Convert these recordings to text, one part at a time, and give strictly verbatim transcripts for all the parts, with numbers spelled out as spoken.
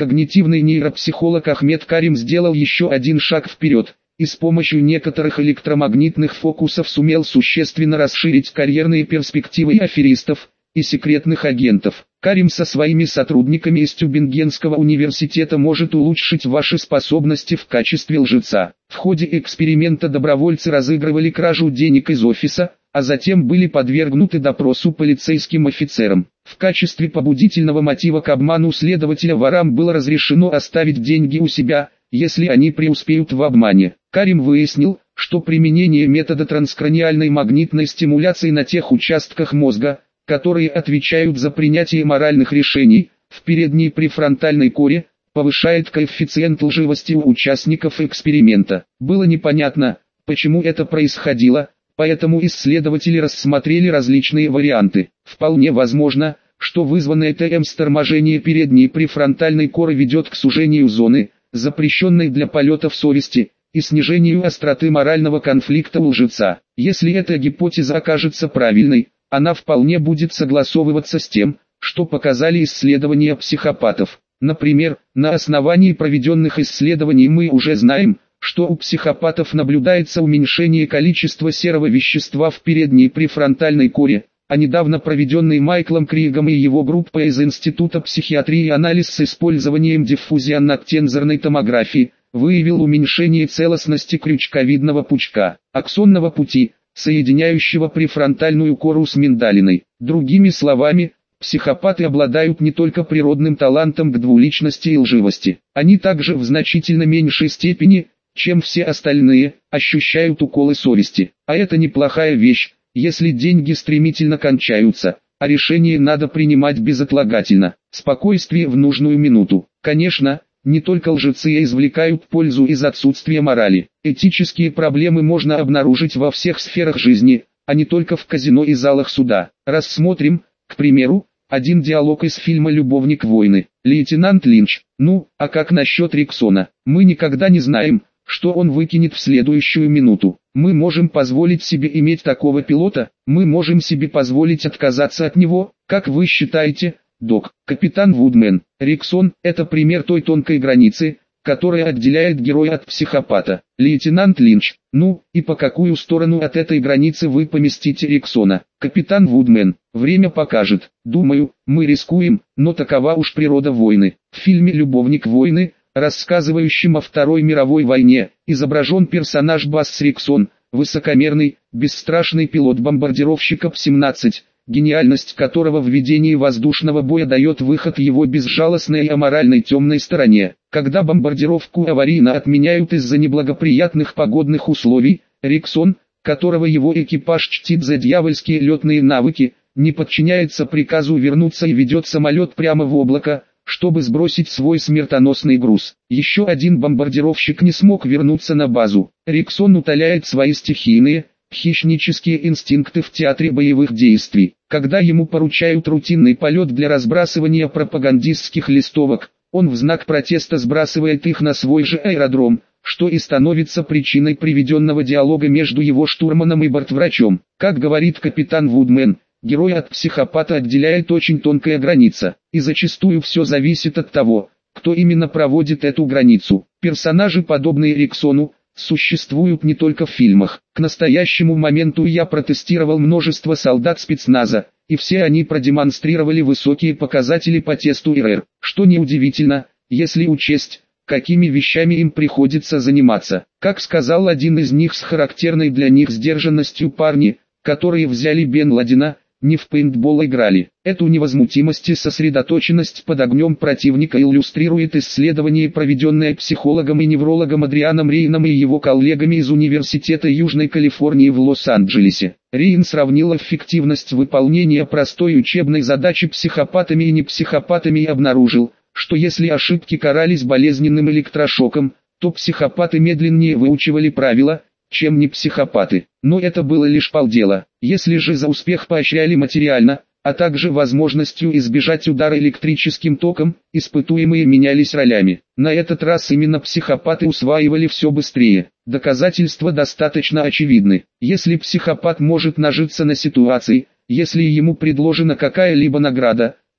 Когнитивный нейропсихолог Ахмед Карим сделал еще один шаг вперед и с помощью некоторых электромагнитных фокусов сумел существенно расширить карьерные перспективы и аферистов, и секретных агентов. Карим со своими сотрудниками из Тюбингенского университета может улучшить ваши способности в качестве лжеца. В ходе эксперимента добровольцы разыгрывали кражу денег из офиса, а затем были подвергнуты допросу полицейским офицерам. В качестве побудительного мотива к обману следователя ворам было разрешено оставить деньги у себя, если они преуспеют в обмане. Карим выяснил, что применение метода транскраниальной магнитной стимуляции на тех участках мозга, которые отвечают за принятие моральных решений, в передней префронтальной коре, повышает коэффициент лживости у участников эксперимента. Было непонятно, почему это происходило, поэтому исследователи рассмотрели различные варианты. Вполне возможно, что вызванное ТМ торможение передней префронтальной коры ведет к сужению зоны, запрещенной для полетов совести, и снижению остроты морального конфликта у лжеца. Если эта гипотеза окажется правильной, она вполне будет согласовываться с тем, что показали исследования психопатов. Например, на основании проведенных исследований мы уже знаем, что у психопатов наблюдается уменьшение количества серого вещества в передней префронтальной коре, а недавно проведенный Майклом Кригом и его группой из Института психиатрии анализ с использованием диффузионно-тензорной томографии выявил уменьшение целостности крючковидного пучка, аксонного пути, соединяющего префронтальную кору с миндалиной. Другими словами, психопаты обладают не только природным талантом к двуличности и лживости. Они также в значительно меньшей степени, чем все остальные, ощущают уколы совести. А это неплохая вещь, если деньги стремительно кончаются, а решение надо принимать безотлагательно. Спокойствие в нужную минуту. Конечно, не только лжецы извлекают пользу из отсутствия морали. Этические проблемы можно обнаружить во всех сферах жизни, а не только в казино и залах суда. Рассмотрим, к примеру, один диалог из фильма «Любовник войны». Лейтенант Линч: ну, а как насчет Риксона? Мы никогда не знаем, что он выкинет в следующую минуту. Мы можем позволить себе иметь такого пилота, мы можем себе позволить отказаться от него. Как вы считаете, док? Капитан Вудмен: Риксон – это пример той тонкой границы, которая отделяет героя от психопата. Лейтенант Линч: ну, и по какую сторону от этой границы вы поместите Риксона? Капитан Вудмен: время покажет. Думаю, мы рискуем, но такова уж природа войны. В фильме «Любовник войны», рассказывающем о Второй мировой войне, изображен персонаж Басс Риксон, высокомерный, бесстрашный пилот бомбардировщика П семнадцать, гениальность которого в ведении воздушного боя дает выход его безжалостной и аморальной темной стороне. Когда бомбардировку аварийно отменяют из-за неблагоприятных погодных условий, Риксон, которого его экипаж чтит за дьявольские летные навыки, не подчиняется приказу вернуться и ведет самолет прямо в облако, чтобы сбросить свой смертоносный груз. Еще один бомбардировщик не смог вернуться на базу. Риксон утоляет свои стихийные, хищнические инстинкты в театре боевых действий. Когда ему поручают рутинный полет для разбрасывания пропагандистских листовок, он в знак протеста сбрасывает их на свой же аэродром, что и становится причиной приведенного диалога между его штурманом и бортврачом. Как говорит капитан Вудмен, героя от психопата отделяет очень тонкая граница, и зачастую все зависит от того, кто именно проводит эту границу. Персонажи, подобные Риксону, существуют не только в фильмах. К настоящему моменту я протестировал множество солдат спецназа, и все они продемонстрировали высокие показатели по тесту эр эр, что неудивительно, если учесть, какими вещами им приходится заниматься. Как сказал один из них с характерной для них сдержанностью: парни, которые взяли Бен Ладена, не в пейнтбол играли. Эту невозмутимость и сосредоточенность под огнем противника иллюстрирует исследование, проведенное психологом и неврологом Адрианом Рейном и его коллегами из Университета Южной Калифорнии в Лос-Анджелесе. Рейн сравнил эффективность выполнения простой учебной задачи психопатами и непсихопатами и обнаружил, что если ошибки карались болезненным электрошоком, то психопаты медленнее выучивали правила, чем не психопаты. Но это было лишь полдела. Если же за успех поощряли материально, а также возможностью избежать удара электрическим током, испытуемые менялись ролями. На этот раз именно психопаты усваивали все быстрее. Доказательства достаточно очевидны. Если психопат может нажиться на ситуации, если ему предложена какая-либо награда,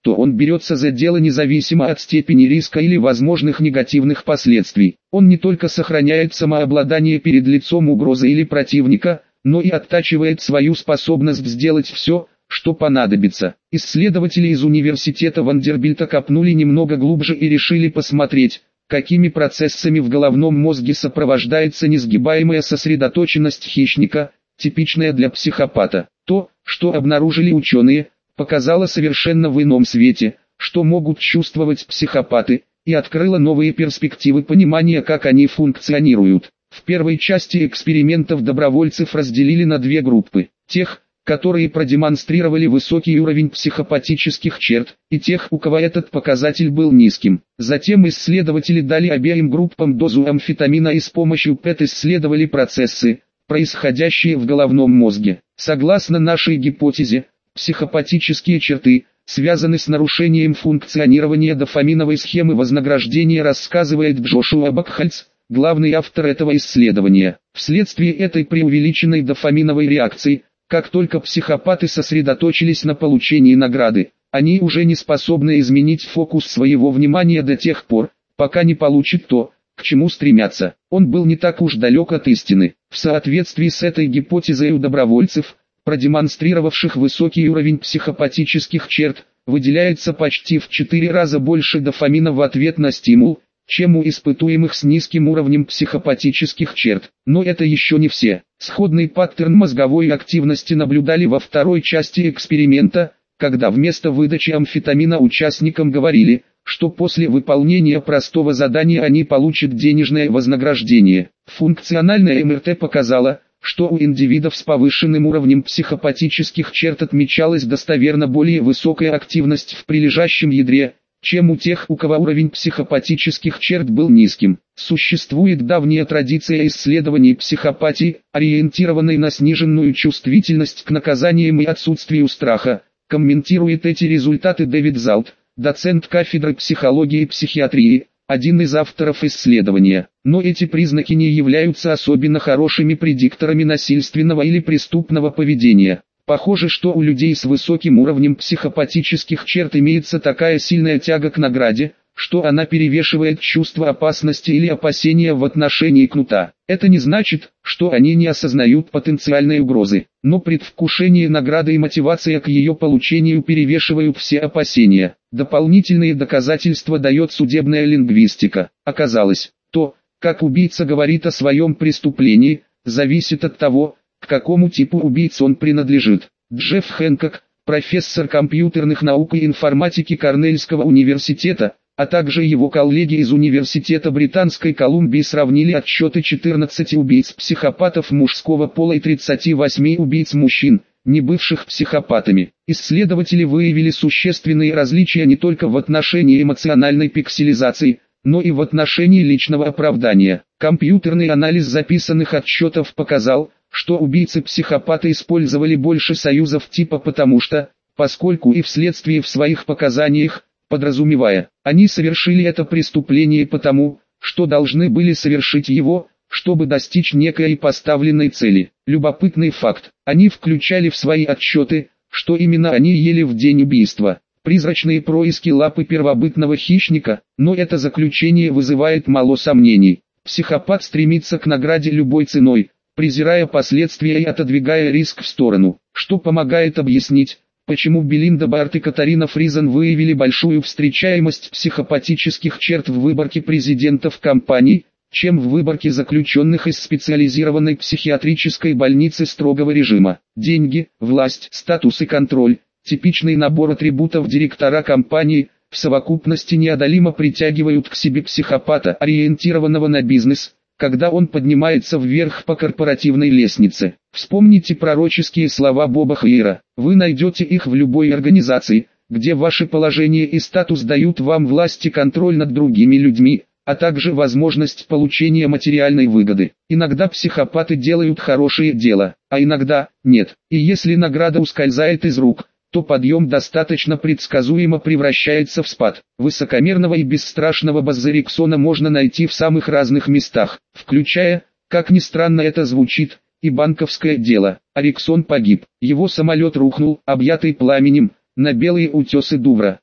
то он берется за дело независимо от степени риска или возможных негативных последствий. Он не только сохраняет самообладание перед лицом угрозы или противника, но и оттачивает свою способность сделать все, что понадобится. Исследователи из университета Вандербильта копнули немного глубже и решили посмотреть, какими процессами в головном мозге сопровождается несгибаемая сосредоточенность хищника, типичная для психопата. То, что обнаружили ученые, показало совершенно в ином свете, что могут чувствовать психопаты, и открыло новые перспективы понимания, как они функционируют. В первой части экспериментов добровольцев разделили на две группы: тех, которые продемонстрировали высокий уровень психопатических черт, и тех, у кого этот показатель был низким. Затем исследователи дали обеим группам дозу амфетамина и с помощью ПЭТ исследовали процессы, происходящие в головном мозге. Согласно нашей гипотезе, психопатические черты связаны с нарушением функционирования дофаминовой схемы вознаграждения, рассказывает Джошуа Бакхальц, главный автор этого исследования. Вследствие этой преувеличенной дофаминовой реакции, как только психопаты сосредоточились на получении награды, они уже не способны изменить фокус своего внимания до тех пор, пока не получат то, к чему стремятся. Он был не так уж далек от истины. В соответствии с этой гипотезой у добровольцев, продемонстрировавших высокий уровень психопатических черт, выделяется почти в четыре раза больше дофамина в ответ на стимул, чем у испытуемых с низким уровнем психопатических черт. Но это еще не все. Сходный паттерн мозговой активности наблюдали во второй части эксперимента, когда вместо выдачи амфетамина участникам говорили, что после выполнения простого задания они получат денежное вознаграждение. Функциональная эм эр тэ показала, что у индивидов с повышенным уровнем психопатических черт отмечалась достоверно более высокая активность в прилежащем ядре, чем у тех, у кого уровень психопатических черт был низким. Существует давняя традиция исследований психопатии, ориентированной на сниженную чувствительность к наказаниям и отсутствию страха. Комментирует эти результаты Дэвид Залт, доцент кафедры психологии и психиатрии, один из авторов исследования. Но эти признаки не являются особенно хорошими предикторами насильственного или преступного поведения. Похоже, что у людей с высоким уровнем психопатических черт имеется такая сильная тяга к награде, что она перевешивает чувство опасности или опасения в отношении кнута. Это не значит, что они не осознают потенциальной угрозы, но предвкушение награды и мотивация к ее получению перевешивают все опасения. Дополнительные доказательства дает судебная лингвистика. Оказалось, то, как убийца говорит о своем преступлении, зависит от того, к какому типу убийц он принадлежит. Джефф Хэнкок, профессор компьютерных наук и информатики Корнельского университета, а также его коллеги из Университета Британской Колумбии сравнили отчеты четырнадцати убийц-психопатов мужского пола и тридцати восьми убийц-мужчин, не бывших психопатами. Исследователи выявили существенные различия не только в отношении эмоциональной пикселизации, но и в отношении личного оправдания. Компьютерный анализ записанных отчетов показал, что убийцы-психопаты использовали больше союзов типа «потому что», поскольку и вследствие в своих показаниях, подразумевая, они совершили это преступление потому, что должны были совершить его, чтобы достичь некой поставленной цели. Любопытный факт: они включали в свои отчеты, что именно они ели в день убийства. Призрачные происки лапы первобытного хищника, но это заключение вызывает мало сомнений. Психопат стремится к награде любой ценой, презирая последствия и отодвигая риск в сторону, что помогает объяснить, почему Белинда Барт и Катарина Фризен выявили большую встречаемость психопатических черт в выборке президентов компаний, чем в выборке заключенных из специализированной психиатрической больницы строгого режима. Деньги, власть, статус и контроль – типичный набор атрибутов директора компании, в совокупности неодолимо притягивают к себе психопата, ориентированного на бизнес, когда он поднимается вверх по корпоративной лестнице. Вспомните пророческие слова Боба Хейра: вы найдете их в любой организации, где ваше положение и статус дают вам власть и контроль над другими людьми, а также возможность получения материальной выгоды. Иногда психопаты делают хорошее дело, а иногда нет. И если награда ускользает из рук, то подъем достаточно предсказуемо превращается в спад. Высокомерного и бесстрашного Базз Эриксона можно найти в самых разных местах, включая, как ни странно это звучит, и банковское дело. Эриксон погиб. Его самолет рухнул, объятый пламенем, на белые утесы Дувра.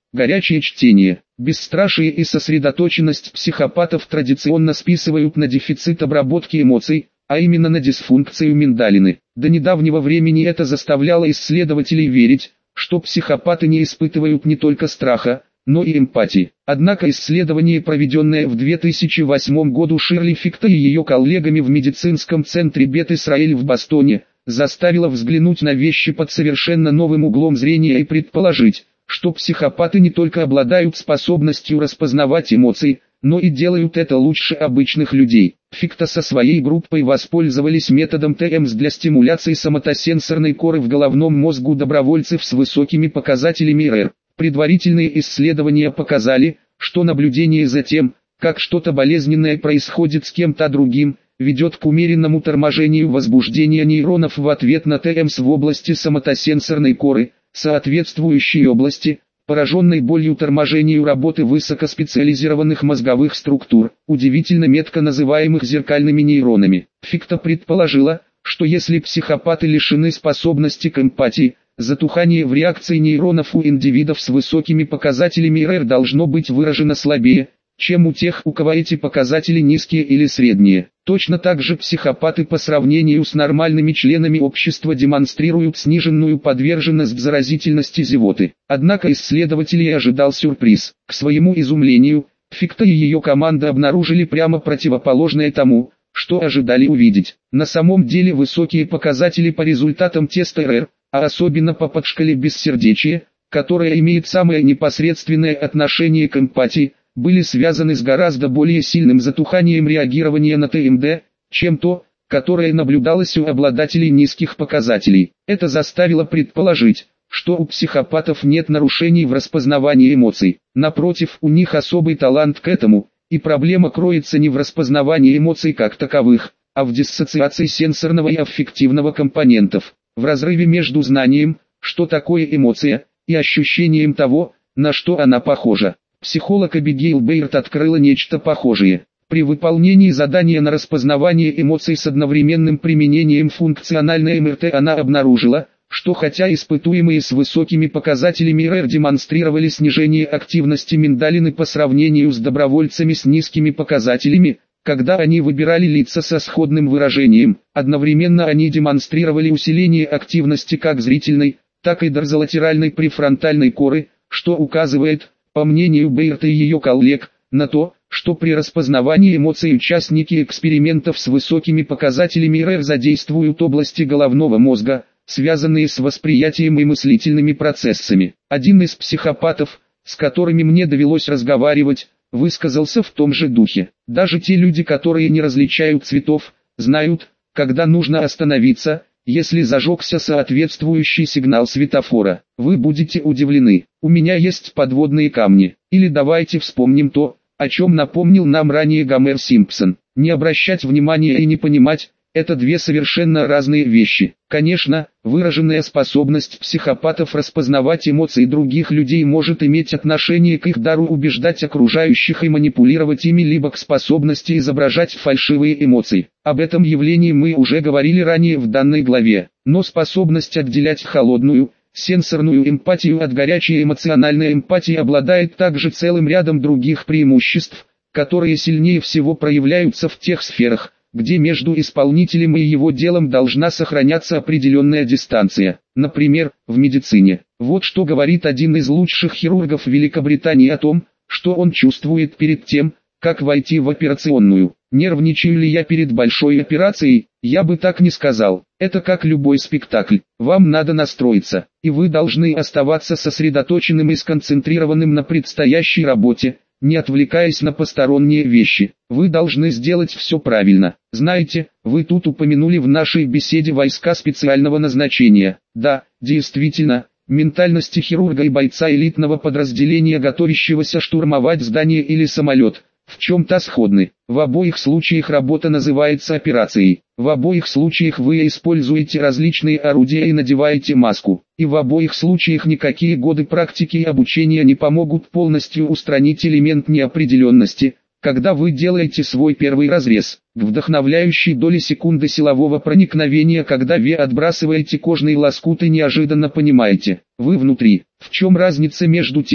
Горячее чтение. Бесстрашие и сосредоточенность психопатов традиционно списывают на дефицит обработки эмоций, а именно на дисфункцию миндалины. До недавнего времени это заставляло исследователей верить, что психопаты не испытывают не только страха, но и эмпатии. Однако исследование, проведенное в две тысячи восьмом году Ширли Фикто и ее коллегами в медицинском центре Бет-Исраэль в Бостоне, заставило взглянуть на вещи под совершенно новым углом зрения и предположить, что психопаты не только обладают способностью распознавать эмоции, но и делают это лучше обычных людей. Фикто со своей группой воспользовались методом тэ эм эс для стимуляции соматосенсорной коры в головном мозгу добровольцев с высокими показателями эр эр. Предварительные исследования показали, что наблюдение за тем, как что-то болезненное происходит с кем-то другим, ведет к умеренному торможению возбуждения нейронов в ответ на тэ эм эс в области соматосенсорной коры, соответствующей области, пораженной болью торможению работы высокоспециализированных мозговых структур, удивительно метко называемых зеркальными нейронами. Фикто предположила, что если психопаты лишены способности к эмпатии, затухание в реакции нейронов у индивидов с высокими показателями эр эр должно быть выражено слабее, чем у тех, у кого эти показатели низкие или средние. Точно так же психопаты по сравнению с нормальными членами общества демонстрируют сниженную подверженность заразительности зевоты. Однако исследователей ожидал сюрприз. К своему изумлению, Фикто и ее команда обнаружили прямо противоположное тому, что ожидали увидеть. На самом деле высокие показатели по результатам теста эр эр, а особенно по подшкале бессердечия, которая имеет самое непосредственное отношение к эмпатии, были связаны с гораздо более сильным затуханием реагирования на тэ эм дэ, чем то, которое наблюдалось у обладателей низких показателей. Это заставило предположить, что у психопатов нет нарушений в распознавании эмоций. Напротив, у них особый талант к этому, и проблема кроется не в распознавании эмоций как таковых, а в диссоциации сенсорного и аффективного компонентов, в разрыве между знанием, что такое эмоция, и ощущением того, на что она похожа. Психолог Абигейл Бейерт открыла нечто похожее. При выполнении задания на распознавание эмоций с одновременным применением функциональной эм эр тэ она обнаружила, что хотя испытуемые с высокими показателями эр эр демонстрировали снижение активности миндалины по сравнению с добровольцами с низкими показателями, когда они выбирали лица со сходным выражением, одновременно они демонстрировали усиление активности как зрительной, так и дорзолатеральной префронтальной коры, что указывает, по мнению Бейерта и ее коллег, на то, что при распознавании эмоций участники экспериментов с высокими показателями эр эр задействуют области головного мозга, связанные с восприятием и мыслительными процессами. Один из психопатов, с которыми мне довелось разговаривать, высказался в том же духе. Даже те люди, которые не различают цветов, знают, когда нужно остановиться, если зажегся соответствующий сигнал светофора. Вы будете удивлены. У меня есть подводные камни. Или давайте вспомним то, о чем напомнил нам ранее Гомер Симпсон. Не обращать внимания и не понимать – это две совершенно разные вещи. Конечно, выраженная способность психопатов распознавать эмоции других людей может иметь отношение к их дару убеждать окружающих и манипулировать ими, либо к способности изображать фальшивые эмоции. Об этом явлении мы уже говорили ранее в данной главе. Но способность отделять холодную, сенсорную эмпатию от горячей эмоциональной эмпатии обладает также целым рядом других преимуществ, которые сильнее всего проявляются в тех сферах, где между исполнителем и его делом должна сохраняться определенная дистанция. Например, в медицине. Вот что говорит один из лучших хирургов Великобритании о том, что он чувствует перед тем, как войти в операционную. Нервничаю ли я перед большой операцией? Я бы так не сказал. Это как любой спектакль. Вам надо настроиться, и вы должны оставаться сосредоточенным и сконцентрированным на предстоящей работе, не отвлекаясь на посторонние вещи. Вы должны сделать все правильно. Знаете, вы тут упомянули в нашей беседе войска специального назначения. Да, действительно, ментальности хирурга и бойца элитного подразделения, готовящегося штурмовать здание или самолет, в чем-то сходны. В обоих случаях работа называется операцией. В обоих случаях вы используете различные орудия и надеваете маску. И в обоих случаях никакие годы практики и обучения не помогут полностью устранить элемент неопределенности, когда вы делаете свой первый разрез. К вдохновляющей доли секунды силового проникновения, когда вы отбрасываете кожный лоскут и неожиданно понимаете, вы внутри. В чем разница между тем,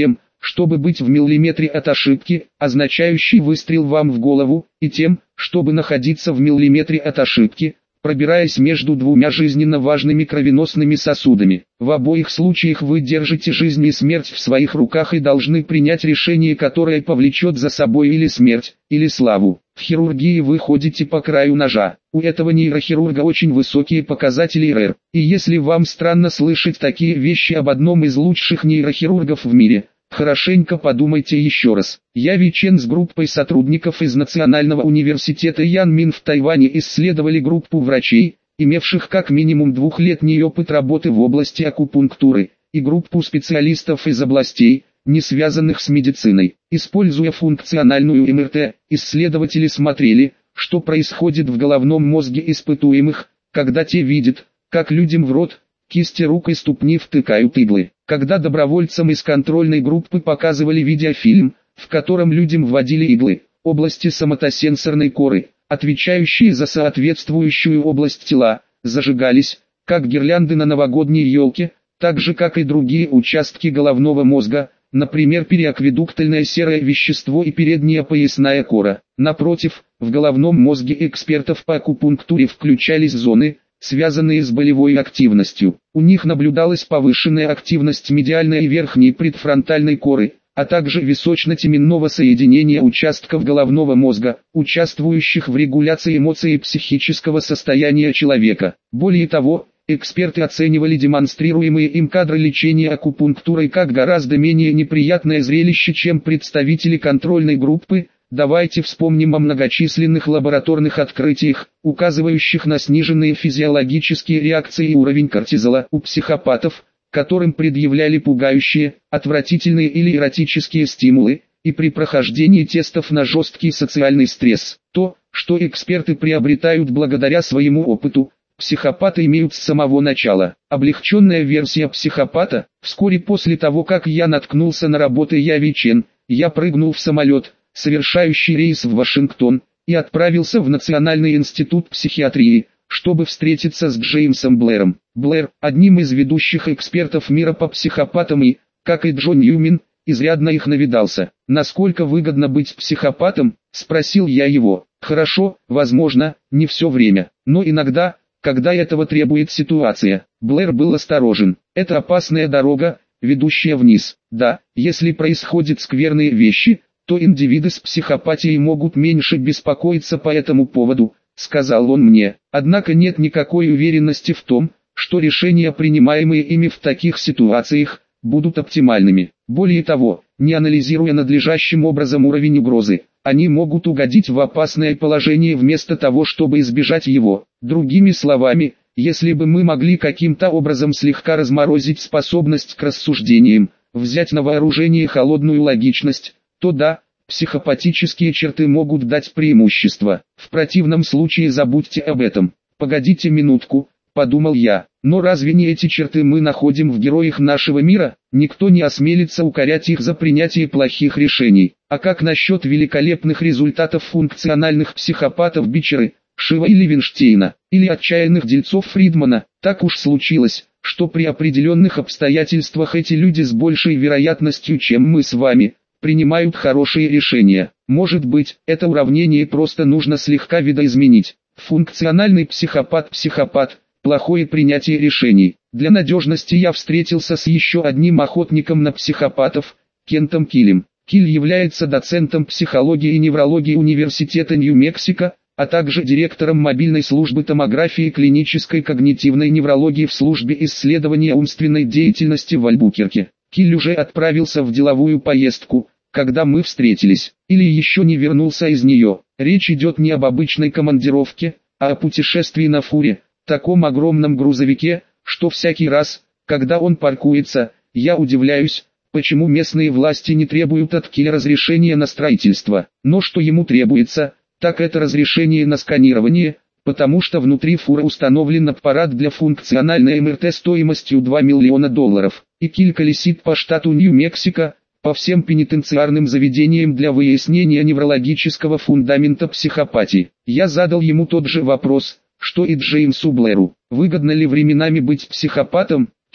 чтобы быть в миллиметре от ошибки, означающей выстрел вам в голову, и тем, чтобы находиться в миллиметре от ошибки, пробираясь между двумя жизненно важными кровеносными сосудами. В обоих случаях вы держите жизнь и смерть в своих руках и должны принять решение, которое повлечет за собой или смерть, или славу. В хирургии вы ходите по краю ножа. У этого нейрохирурга очень высокие показатели эр эр. И если вам странно слышать такие вещи об одном из лучших нейрохирургов в мире, хорошенько подумайте еще раз. Я Вэй Чен с группой сотрудников из Национального университета Янмин в Тайване исследовали группу врачей, имевших как минимум двухлетний опыт работы в области акупунктуры, и группу специалистов из областей, не связанных с медициной. Используя функциональную эм эр тэ, исследователи смотрели, что происходит в головном мозге испытуемых, когда те видят, как людям в рот, кисти рук и ступни втыкают иглы. Когда добровольцам из контрольной группы показывали видеофильм, в котором людям вводили иглы, области соматосенсорной коры, отвечающие за соответствующую область тела, зажигались, как гирлянды на новогодней елке, так же как и другие участки головного мозга, например периакведуктальное серое вещество и передняя поясная кора. Напротив, в головном мозге экспертов по акупунктуре включались зоны, связанные с болевой активностью. У них наблюдалась повышенная активность медиальной и верхней предфронтальной коры, а также височно-теменного соединения участков головного мозга, участвующих в регуляции эмоций и психического состояния человека. Более того, эксперты оценивали демонстрируемые им кадры лечения акупунктурой как гораздо менее неприятное зрелище, чем представители контрольной группы. Давайте вспомним о многочисленных лабораторных открытиях, указывающих на сниженные физиологические реакции и уровень кортизола у психопатов, которым предъявляли пугающие, отвратительные или эротические стимулы, и при прохождении тестов на жесткий социальный стресс. То, что эксперты приобретают благодаря своему опыту, психопаты имеют с самого начала. Облегченная версия психопата. Вскоре после того, как я наткнулся на работы Я Вэй Чен, я прыгнул в самолет, совершающий рейс в Вашингтон, и отправился в Национальный институт психиатрии, чтобы встретиться с Джеймсом Блэром. Блэр, одним из ведущих экспертов мира по психопатам и, как и Джон Ньюмен, изрядно их навидался. «Насколько выгодно быть психопатом?» – спросил я его. «Хорошо, возможно, не все время, но иногда, когда этого требует ситуация». Блэр был осторожен. «Это опасная дорога, ведущая вниз. Да, если происходят скверные вещи, то индивиды с психопатией могут меньше беспокоиться по этому поводу», — сказал он мне. «Однако нет никакой уверенности в том, что решения, принимаемые ими в таких ситуациях, будут оптимальными. Более того, не анализируя надлежащим образом уровень угрозы, они могут угодить в опасное положение вместо того, чтобы избежать его. Другими словами, если бы мы могли каким-то образом слегка разморозить способность к рассуждениям, взять на вооружение холодную логичность, то да, психопатические черты могут дать преимущество. В противном случае забудьте об этом. Погодите минутку, подумал я. Но разве не эти черты мы находим в героях нашего мира? Никто не осмелится укорять их за принятие плохих решений. А как насчет великолепных результатов функциональных психопатов Бичера, Шива и Левинштейна, или отчаянных дельцов Фридмана? Так уж случилось, что при определенных обстоятельствах эти люди с большей вероятностью, чем мы с вами, принимают хорошие решения. Может быть, это уравнение просто нужно слегка видоизменить. Функциональный психопат-психопат, плохое принятие решений. Для надежности я встретился с еще одним охотником на психопатов, Кентом Киллем. Килл является доцентом психологии и неврологии Университета Нью-Мексико, а также директором мобильной службы томографии клинической когнитивной неврологии в службе исследования умственной деятельности в Альбукерке. Килл уже отправился в деловую поездку, когда мы встретились, или еще не вернулся из нее. Речь идет не об обычной командировке, а о путешествии на фуре, таком огромном грузовике, что всякий раз, когда он паркуется, я удивляюсь, почему местные власти не требуют от Килля разрешения на строительство. Но что ему требуется, так это разрешение на сканирование, потому что внутри фуры установлен аппарат для функциональной эм эр тэ стоимостью два миллиона долларов, и Килл колесит по штату Нью-Мексико, по всем пенитенциарным заведениям для выяснения неврологического фундамента психопатии. Я задал ему тот же вопрос, что и Джеймсу Блэру. Выгодно ли временами быть психопатом? Килл,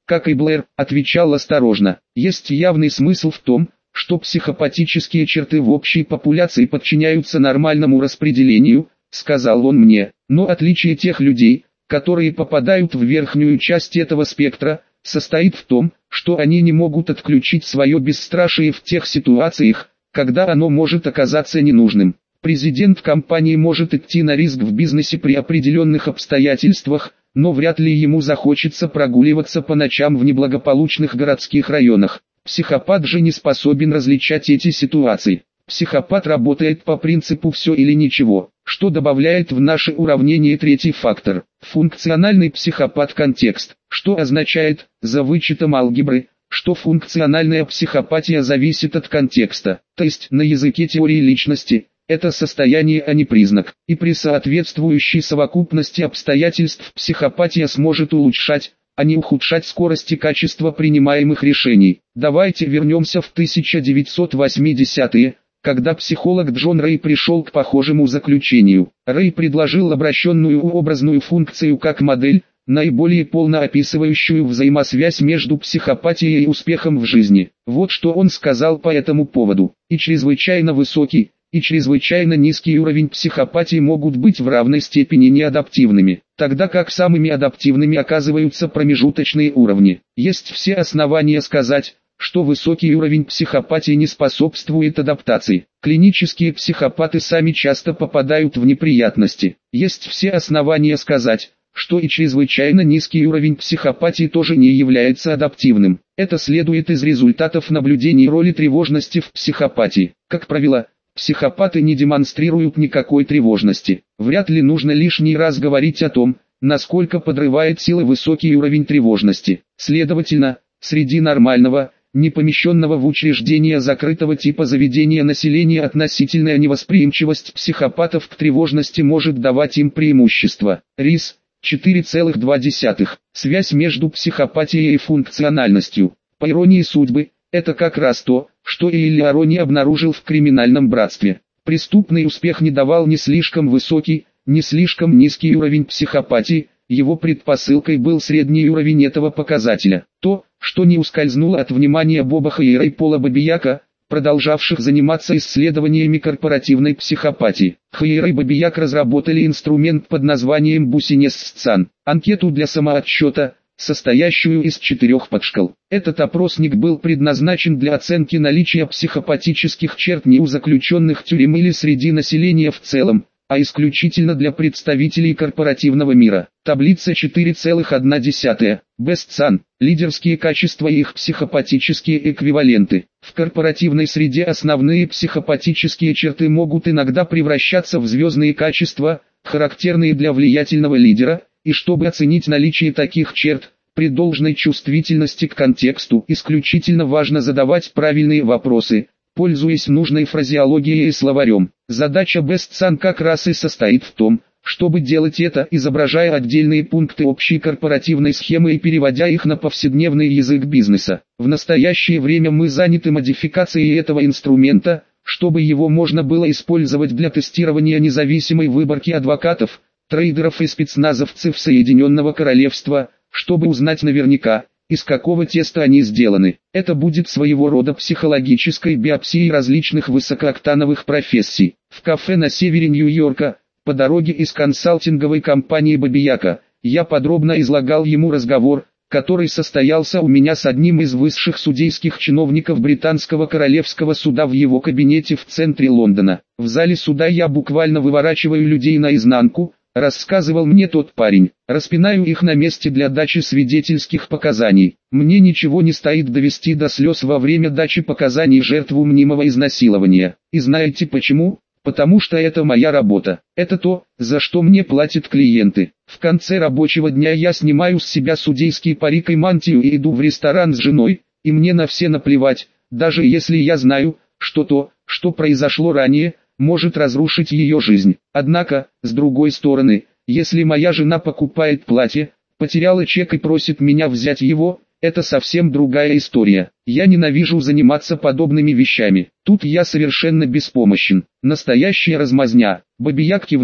как и Блэр, отвечал осторожно. Есть явный смысл в том, что психопатические черты в общей популяции подчиняются нормальному распределению, сказал он мне, но отличие тех людей, которые попадают в верхнюю часть этого спектра, состоит в том, что они не могут отключить свое бесстрашие в тех ситуациях, когда оно может оказаться ненужным. Президент компании может идти на риск в бизнесе при определенных обстоятельствах, но вряд ли ему захочется прогуливаться по ночам в неблагополучных городских районах. Психопат же не способен различать эти ситуации. Психопат работает по принципу «все или ничего», что добавляет в наше уравнение третий фактор – функциональный психопат контекст, что означает, за вычетом алгебры, что функциональная психопатия зависит от контекста, то есть на языке теории личности, это состояние, а не признак, и при соответствующей совокупности обстоятельств психопатия сможет улучшать, а не ухудшать скорость и качество принимаемых решений. Давайте вернемся в тысяча девятьсот восьмидесятые, когда психолог Джон Рэй пришел к похожему заключению. Рэй предложил обращенную образную функцию как модель, наиболее полно описывающую взаимосвязь между психопатией и успехом в жизни. Вот что он сказал по этому поводу. И чрезвычайно высокий, и чрезвычайно низкий уровень психопатии могут быть в равной степени неадаптивными, тогда как самыми адаптивными оказываются промежуточные уровни. Есть все основания сказать, что высокий уровень психопатии не способствует адаптации. Клинические психопаты сами часто попадают в неприятности. Есть все основания сказать, что и чрезвычайно низкий уровень психопатии тоже не является адаптивным. Это следует из результатов наблюдений роли тревожности в психопатии. Как правило, психопаты не демонстрируют никакой тревожности. Вряд ли нужно лишний раз говорить о том, насколько подрывает силы высокий уровень тревожности. Следовательно, среди нормального, не помещенного в учреждение закрытого типа заведения населения относительная невосприимчивость психопатов к тревожности может давать им преимущество. РИС четыре целых два десятых. Связь между психопатией и функциональностью. По иронии судьбы, это как раз то, что Элеарони обнаружил в криминальном братстве. Преступный успех не давал ни слишком высокий, ни слишком низкий уровень психопатии, его предпосылкой был средний уровень этого показателя. То, что не ускользнуло от внимания Боба Хайера и Пола Бабияка, продолжавших заниматься исследованиями корпоративной психопатии. Хайер и Бабияк разработали инструмент под названием Бусинес-Сцан, анкету для самоотсчета, состоящую из четырех подшкал. Этот опросник был предназначен для оценки наличия психопатических черт не у заключенных тюрем или среди населения в целом, а исключительно для представителей корпоративного мира. Таблица четыре целых одна десятая. Бестсан. Лидерские качества и их психопатические эквиваленты. В корпоративной среде основные психопатические черты могут иногда превращаться в звездные качества, характерные для влиятельного лидера, и чтобы оценить наличие таких черт, при должной чувствительности к контексту исключительно важно задавать правильные вопросы, пользуясь нужной фразеологией и словарем. Задача Бестсан как раз и состоит в том, чтобы делать это, изображая отдельные пункты общей корпоративной схемы и переводя их на повседневный язык бизнеса. В настоящее время мы заняты модификацией этого инструмента, чтобы его можно было использовать для тестирования независимой выборки адвокатов, трейдеров и спецназовцев Соединенного Королевства, чтобы узнать наверняка, из какого теста они сделаны. Это будет своего рода психологической биопсией различных высокооктановых профессий. В кафе на севере Нью-Йорка, по дороге из консалтинговой компании Бабияка, я подробно излагал ему разговор, который состоялся у меня с одним из высших судейских чиновников британского королевского суда в его кабинете в центре Лондона. В зале суда я буквально выворачиваю людей наизнанку, рассказывал мне тот парень, распинаю их на месте для дачи свидетельских показаний. Мне ничего не стоит довести до слез во время дачи показаний жертву мнимого изнасилования. И знаете почему? Потому что это моя работа. Это то, за что мне платят клиенты. В конце рабочего дня я снимаю с себя судейский парик и мантию и иду в ресторан с женой, и мне на все наплевать, даже если я знаю, что то, что произошло ранее, может разрушить ее жизнь. Однако, с другой стороны, если моя жена покупает платье, потеряла чек и просит меня взять его, это совсем другая история. Я ненавижу заниматься подобными вещами. Тут я совершенно беспомощен. Настоящая размазня. Бабияк кивнул.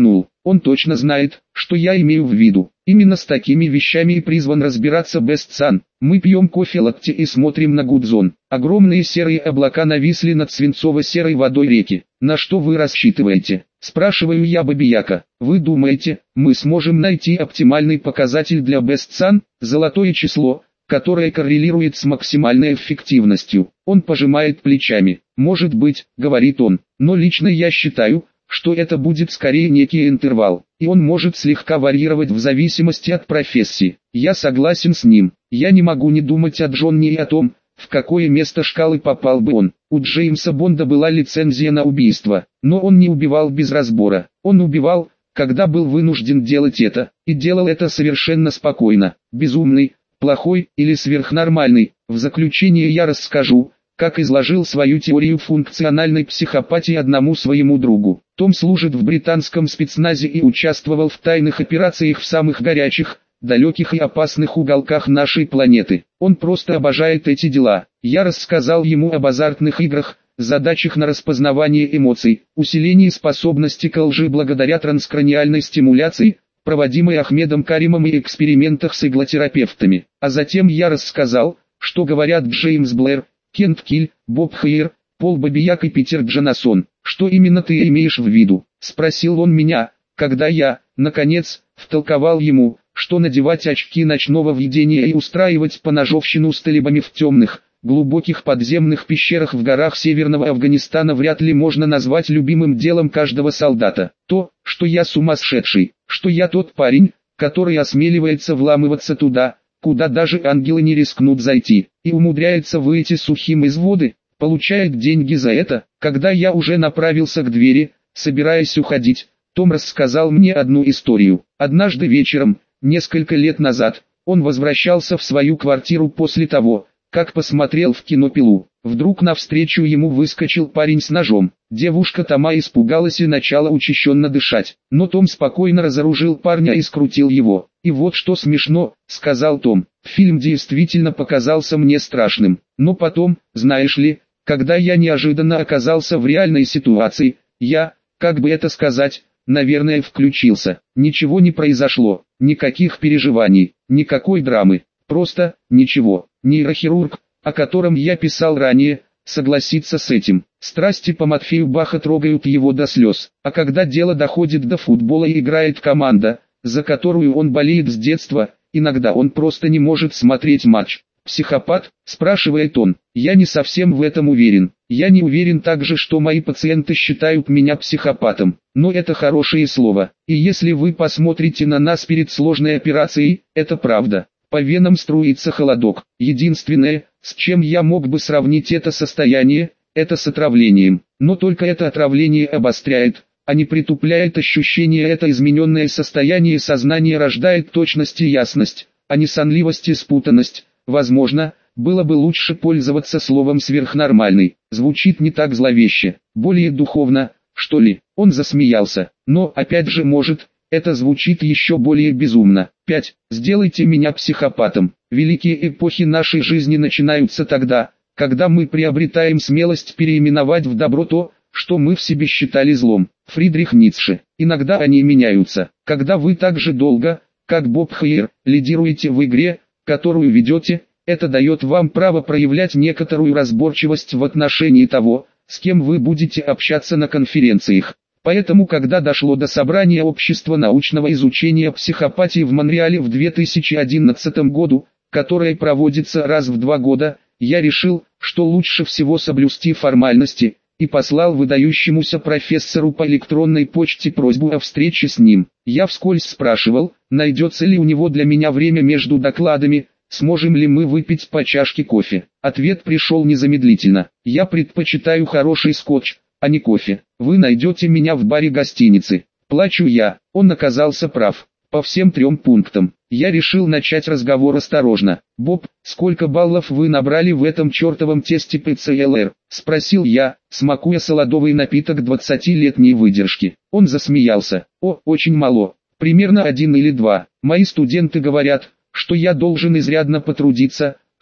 Он точно знает, что я имею в виду. Именно с такими вещами и призван разбираться Best Sun. Мы пьем кофе латте и смотрим на Гудзон. Огромные серые облака нависли над свинцово-серой водой реки. На что вы рассчитываете? Спрашиваю я Бабияка. Вы думаете, мы сможем найти оптимальный показатель для Best Sun, золотое число, которое коррелирует с максимальной эффективностью? Он пожимает плечами. Может быть, говорит он, но лично я считаю, что это будет скорее некий интервал, и он может слегка варьировать в зависимости от профессии. Я согласен с ним. Я не могу не думать о Джонни и о том, в какое место шкалы попал бы он. У Джеймса Бонда была лицензия на убийство, но он не убивал без разбора. Он убивал, когда был вынужден делать это, и делал это совершенно спокойно. Безумный, плохой или сверхнормальный. В заключение я расскажу, как изложил свою теорию функциональной психопатии одному своему другу. Том служит в британском спецназе и участвовал в тайных операциях в самых горячих, далеких и опасных уголках нашей планеты. Он просто обожает эти дела. Я рассказал ему об азартных играх, задачах на распознавание эмоций, усилении способности к лжи благодаря транскраниальной стимуляции, проводимой Ахмедом Каримом и экспериментах с иглотерапевтами. А затем я рассказал, что говорят Джеймс Блэр, Кент Киль, Боб Хейер, Пол Бабияк и Питер Джонасон. «Что именно ты имеешь в виду?» – спросил он меня, когда я, наконец, втолковал ему, что надевать очки ночного видения и устраивать поножовщину с талибами в темных, глубоких подземных пещерах в горах северного Афганистана вряд ли можно назвать любимым делом каждого солдата. То, что я сумасшедший, что я тот парень, который осмеливается вламываться туда, куда даже ангелы не рискнут зайти, и умудряется выйти сухим из воды, получает деньги за это. Когда я уже направился к двери, собираясь уходить, Том рассказал мне одну историю. Однажды вечером, несколько лет назад, он возвращался в свою квартиру после того, как посмотрел в кино «Пилу». Вдруг навстречу ему выскочил парень с ножом. Девушка Тома испугалась и начала учащенно дышать, но Том спокойно разоружил парня и скрутил его. «И вот что смешно», — сказал Том, — «фильм действительно показался мне страшным, но потом, знаешь ли, когда я неожиданно оказался в реальной ситуации, я, как бы это сказать, наверное, включился. Ничего не произошло, никаких переживаний, никакой драмы, просто ничего». Нейрохирург, о котором я писал ранее, согласится с этим. Страсти по Матфею Баха трогают его до слез, а когда дело доходит до футбола и играет команда, за которую он болеет с детства, иногда он просто не может смотреть матч. «Психопат?» – спрашивает он. «Я не совсем в этом уверен. Я не уверен также, что мои пациенты считают меня психопатом, но это хорошее слово. И если вы посмотрите на нас перед сложной операцией, это правда. По венам струится холодок. Единственное, с чем я мог бы сравнить это состояние, это с отравлением. Но только это отравление обостряет, а не притупляет ощущение. Это измененное состояние сознания рождает точность и ясность, а не сонливость и спутанность. Возможно, было бы лучше пользоваться словом «сверхнормальный». Звучит не так зловеще, более духовно, что ли. Он засмеялся. Но, опять же, может, это звучит еще более безумно. пять. Сделайте меня психопатом. Великие эпохи нашей жизни начинаются тогда, когда мы приобретаем смелость переименовать в добро то, что мы в себе считали злом. Фридрих Ницше. Иногда они меняются. Когда вы так же долго, как Боб Хейер, лидируете в игре, которую ведете, это дает вам право проявлять некоторую разборчивость в отношении того, с кем вы будете общаться на конференциях. Поэтому, когда дошло до собрания Общества научного изучения психопатии в Монреале в две тысячи одиннадцатом году, которое проводится раз в два года, я решил, что лучше всего соблюсти формальности, и послал выдающемуся профессору по электронной почте просьбу о встрече с ним. Я вскользь спрашивал, найдется ли у него для меня время между докладами, сможем ли мы выпить по чашке кофе. Ответ пришел незамедлительно. «Я предпочитаю хороший скотч, а не кофе. Вы найдете меня в баре гостиницы». Плачу я. Он оказался прав. По всем трем пунктам. Я решил начать разговор осторожно. «Боб, сколько баллов вы набрали в этом чертовом тесте пэ цэ эл эр?» – спросил я, смакуя солодовый напиток двадцатилетней выдержки. Он засмеялся. «О, очень мало. Примерно один или два. Мои студенты говорят, что я должен изрядно потрудиться,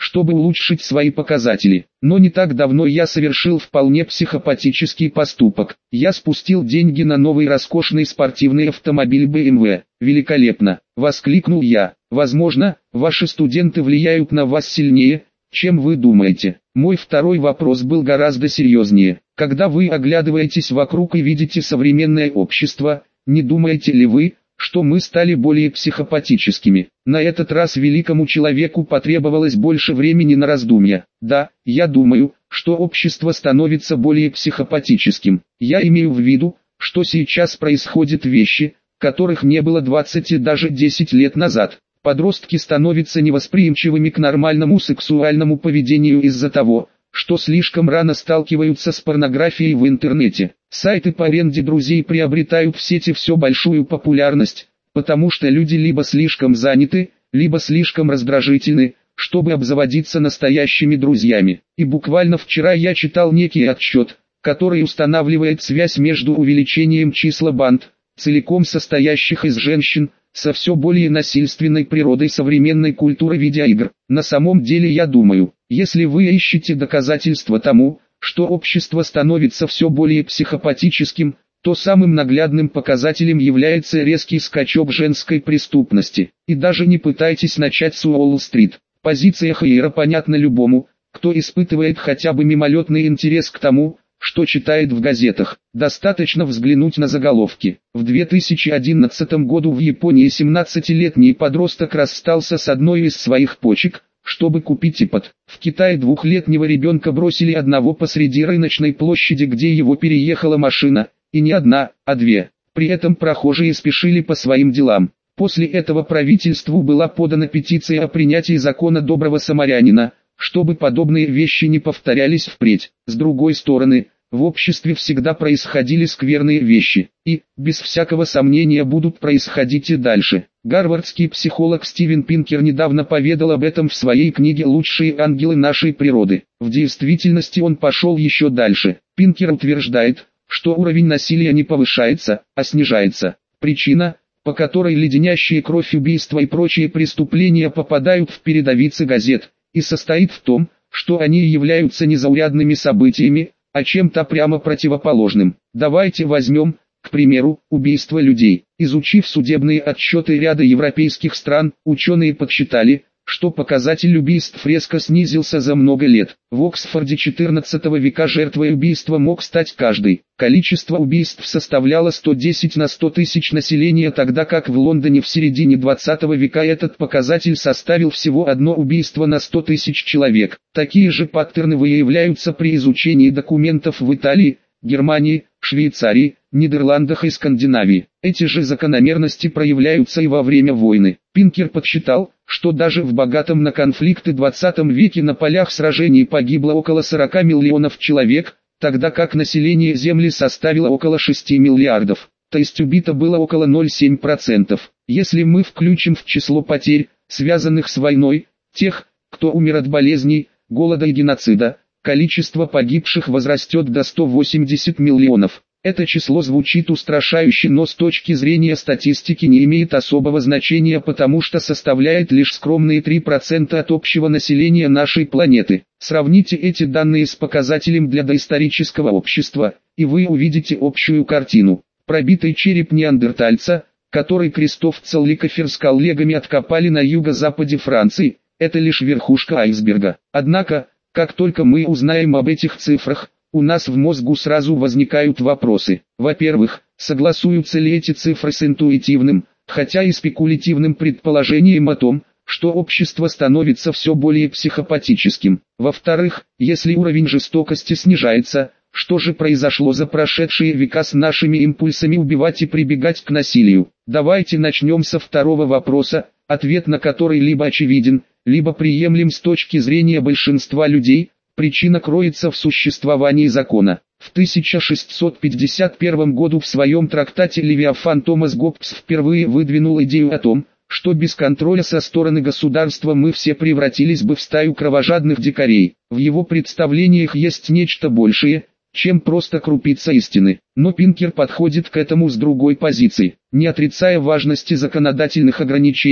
чтобы улучшить свои показатели. Но не так давно я совершил вполне психопатический поступок. Я спустил деньги на новый роскошный спортивный автомобиль бэ эм вэ. «Великолепно!» — воскликнул я. «Возможно, ваши студенты влияют на вас сильнее, чем вы думаете». Мой второй вопрос был гораздо серьезнее. Когда вы оглядываетесь вокруг и видите современное общество, не думаете ли вы, что мы стали более психопатическими? На этот раз великому человеку потребовалось больше времени на раздумья. Да, я думаю, что общество становится более психопатическим. Я имею в виду, что сейчас происходят вещи, которых не было двадцать и даже десять лет назад. Подростки становятся невосприимчивыми к нормальному сексуальному поведению из-за того, что слишком рано сталкиваются с порнографией в интернете. Сайты по аренде друзей приобретают в сети все большую популярность, потому что люди либо слишком заняты, либо слишком раздражительны, чтобы обзаводиться настоящими друзьями. И буквально вчера я читал некий отчет, который устанавливает связь между увеличением числа банд, целиком состоящих из женщин, со все более насильственной природой современной культуры видеоигр. На самом деле я думаю, если вы ищете доказательства тому, что общество становится все более психопатическим, то самым наглядным показателем является резкий скачок женской преступности. И даже не пытайтесь начать с Уолл-стрит. Позиция Хайера понятна любому, кто испытывает хотя бы мимолетный интерес к тому, что читает в газетах. Достаточно взглянуть на заголовки. В две тысячи одиннадцатом году в Японии семнадцатилетний подросток расстался с одной из своих почек, чтобы купить ипод. В Китае двухлетнего ребенка бросили одного посреди рыночной площади, где его переехала машина, и не одна, а две. При этом прохожие спешили по своим делам. После этого правительству была подана петиция о принятии закона доброго самарянина, чтобы подобные вещи не повторялись впредь. С другой стороны, в обществе всегда происходили скверные вещи, и, без всякого сомнения, будут происходить и дальше. Гарвардский психолог Стивен Пинкер недавно поведал об этом в своей книге «Лучшие ангелы нашей природы». В действительности он пошел еще дальше. Пинкер утверждает, что уровень насилия не повышается, а снижается. Причина, по которой леденящие кровь убийства и прочие преступления попадают в передовицы газет, и состоит в том, что они являются не заурядными событиями, а чем-то прямо противоположным. Давайте возьмем, к примеру, убийство людей. Изучив судебные отчеты ряда европейских стран, ученые подсчитали, что показатель убийств резко снизился за много лет. В Оксфорде четырнадцатого века жертвой убийства мог стать каждый. Количество убийств составляло сто десять на сто тысяч населения, тогда как в Лондоне в середине двадцатого века этот показатель составил всего одно убийство на сто тысяч человек. Такие же паттерны выявляются при изучении документов в Италии, Германии, Швейцарии, Нидерландах и Скандинавии. Эти же закономерности проявляются и во время войны. Пинкер подсчитал, что даже в богатом на конфликты двадцатом веке на полях сражений погибло около сорока миллионов человек, тогда как население Земли составило около шести миллиардов, то есть убито было около ноль целых семь десятых процента. Если мы включим в число потерь, связанных с войной, тех, кто умер от болезней, голода и геноцида, количество погибших возрастет до ста восьмидесяти миллионов. Это число звучит устрашающе, но с точки зрения статистики не имеет особого значения, потому что составляет лишь скромные три процента от общего населения нашей планеты. Сравните эти данные с показателем для доисторического общества, и вы увидите общую картину. Пробитый череп неандертальца, который Кристоф Целликофер с коллегами откопали на юго-западе Франции, это лишь верхушка айсберга. Однако, как только мы узнаем об этих цифрах, у нас в мозгу сразу возникают вопросы. Во-первых, согласуются ли эти цифры с интуитивным, хотя и спекулятивным предположением о том, что общество становится все более психопатическим. Во-вторых, если уровень жестокости снижается, что же произошло за прошедшие века с нашими импульсами убивать и прибегать к насилию? Давайте начнем со второго вопроса, ответ на который либо очевиден, либо приемлем с точки зрения большинства людей. Причина кроется в существовании закона. В тысяча шестьсот пятьдесят первом году в своем трактате «Левиафан» Томас Гоббс впервые выдвинул идею о том, что без контроля со стороны государства мы все превратились бы в стаю кровожадных дикарей. В его представлениях есть нечто большее, чем просто крупица истины. Но Пинкер подходит к этому с другой позиции. Не отрицая важности законодательных ограничений,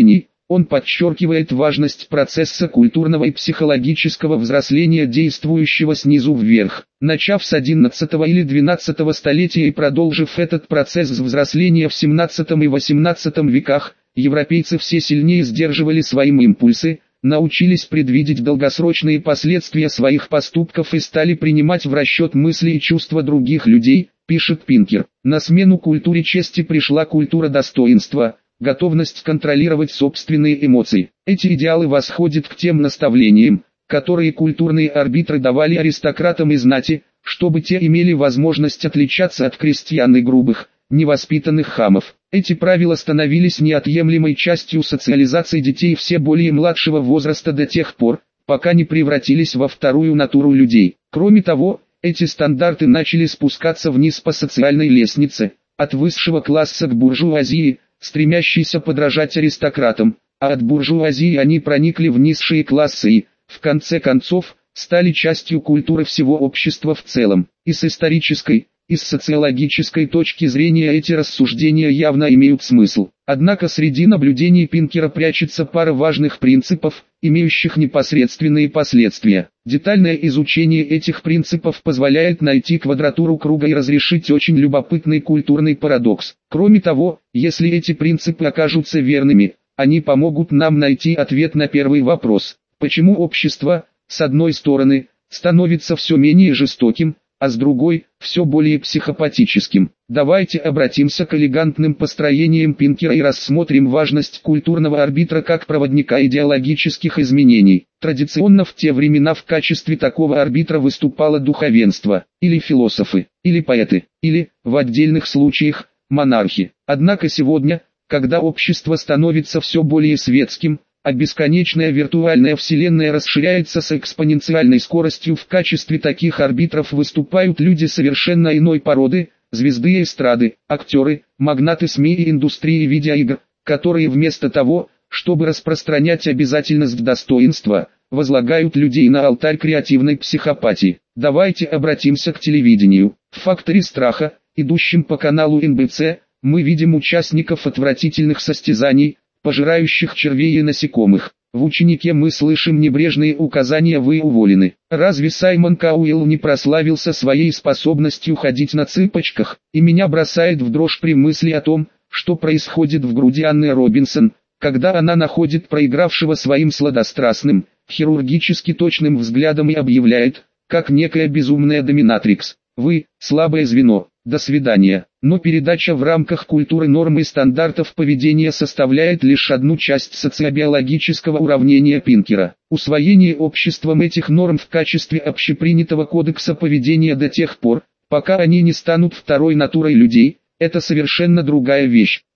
Он подчеркивает важность процесса культурного и психологического взросления, действующего снизу вверх. Начав с одиннадцатого или двенадцатого столетия и продолжив этот процесс взросления в семнадцатом и восемнадцатом веках, европейцы все сильнее сдерживали свои импульсы, научились предвидеть долгосрочные последствия своих поступков и стали принимать в расчет мысли и чувства других людей, пишет Пинкер. На смену культуре чести пришла культура достоинства, готовность контролировать собственные эмоции. Эти идеалы восходят к тем наставлениям, которые культурные арбитры давали аристократам и знати, чтобы те имели возможность отличаться от крестьян и грубых, невоспитанных хамов. Эти правила становились неотъемлемой частью социализации детей все более младшего возраста до тех пор, пока не превратились во вторую натуру людей. Кроме того, эти стандарты начали спускаться вниз по социальной лестнице, от высшего класса к буржуазии, стремящейся подражать аристократам, а от буржуазии они проникли в низшие классы и, в конце концов, стали частью культуры всего общества в целом. И с исторической, и с социологической точки зрения эти рассуждения явно имеют смысл. Однако среди наблюдений Пинкера прячется пара важных принципов, имеющих непосредственные последствия. Детальное изучение этих принципов позволяет найти квадратуру круга и разрешить очень любопытный культурный парадокс. Кроме того, если эти принципы окажутся верными, они помогут нам найти ответ на первый вопрос: почему общество, с одной стороны, становится все менее жестоким, а с другой, все более психопатическим. Давайте обратимся к элегантным построениям Пинкера и рассмотрим важность культурного арбитра как проводника идеологических изменений. Традиционно в те времена в качестве такого арбитра выступало духовенство, или философы, или поэты, или, в отдельных случаях, монархи. Однако сегодня, когда общество становится все более светским, а бесконечная виртуальная вселенная расширяется с экспоненциальной скоростью, в качестве таких арбитров выступают люди совершенно иной породы, звезды эстрады, актеры, магнаты СМИ и индустрии видеоигр, которые вместо того, чтобы распространять обязательность достоинства, возлагают людей на алтарь креативной психопатии. Давайте обратимся к телевидению. В «Факторе страха», идущем по каналу эн бэ цэ, мы видим участников отвратительных состязаний, пожирающих червей и насекомых. В «Ученике» мы слышим небрежные указания: «Вы уволены». Разве Саймон Кауэлл не прославился своей способностью ходить на цыпочках? И меня бросает в дрожь при мысли о том, что происходит в груди Анны Робинсон, когда она находит проигравшего своим сладострастным, хирургически точным взглядом и объявляет, как некая безумная доминатрикс: «Вы – слабое звено, до свидания». Но передача в рамках культуры норм и стандартов поведения составляет лишь одну часть социобиологического уравнения Пинкера. Усвоение обществом этих норм в качестве общепринятого кодекса поведения до тех пор, пока они не станут второй натурой людей, это совершенно другая вещь.